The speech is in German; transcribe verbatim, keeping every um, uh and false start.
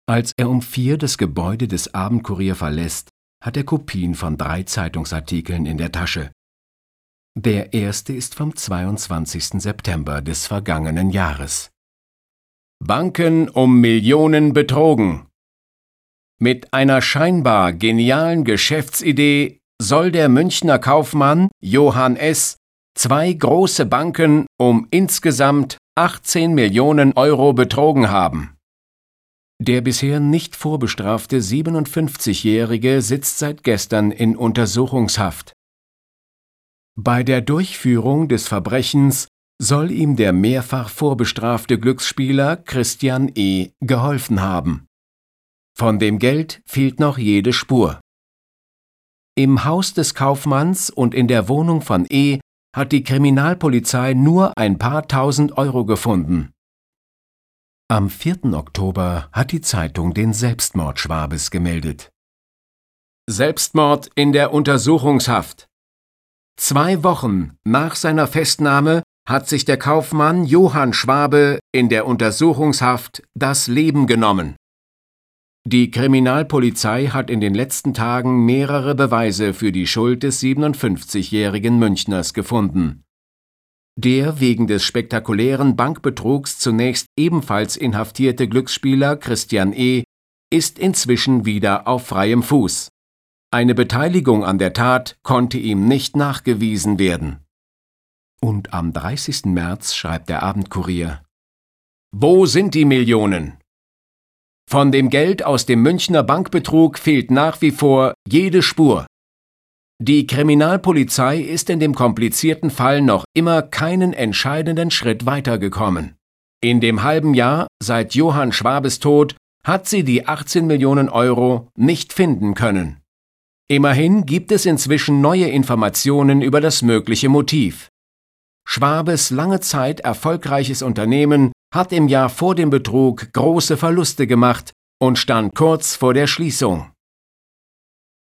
Als er um vier das Gebäude des Abendkurier verlässt, hat er Kopien von drei Zeitungsartikeln in der Tasche. Der erste ist vom zweiundzwanzigsten September des vergangenen Jahres. Banken um Millionen betrogen. Mit einer scheinbar genialen Geschäftsidee soll der Münchner Kaufmann Johann S. zwei große Banken um insgesamt achtzehn Millionen Euro betrogen haben. Der bisher nicht vorbestrafte siebenundfünfzigjährige sitzt seit gestern in Untersuchungshaft. Bei der Durchführung des Verbrechens soll ihm der mehrfach vorbestrafte Glücksspieler Christian E. geholfen haben. Von dem Geld fehlt noch jede Spur. Im Haus des Kaufmanns und in der Wohnung von E. hat die Kriminalpolizei nur ein paar tausend Euro gefunden. Am vierten Oktober hat die Zeitung den Selbstmord Schwabes gemeldet. Selbstmord in der Untersuchungshaft. Zwei Wochen nach seiner Festnahme hat sich der Kaufmann Johann Schwabe in der Untersuchungshaft das Leben genommen. Die Kriminalpolizei hat in den letzten Tagen mehrere Beweise für die Schuld des siebenundfünfzigjährigen Münchners gefunden. Der wegen des spektakulären Bankbetrugs zunächst ebenfalls inhaftierte Glücksspieler Christian E. ist inzwischen wieder auf freiem Fuß. Eine Beteiligung an der Tat konnte ihm nicht nachgewiesen werden. Und am dreißigsten März schreibt der Abendkurier: Wo sind die Millionen? Von dem Geld aus dem Münchner Bankbetrug fehlt nach wie vor jede Spur. Die Kriminalpolizei ist in dem komplizierten Fall noch immer keinen entscheidenden Schritt weitergekommen. In dem halben Jahr seit Johann Schwabes Tod hat sie die achtzehn Millionen Euro nicht finden können. Immerhin gibt es inzwischen neue Informationen über das mögliche Motiv. Schwabes lange Zeit erfolgreiches Unternehmen hat im Jahr vor dem Betrug große Verluste gemacht und stand kurz vor der Schließung.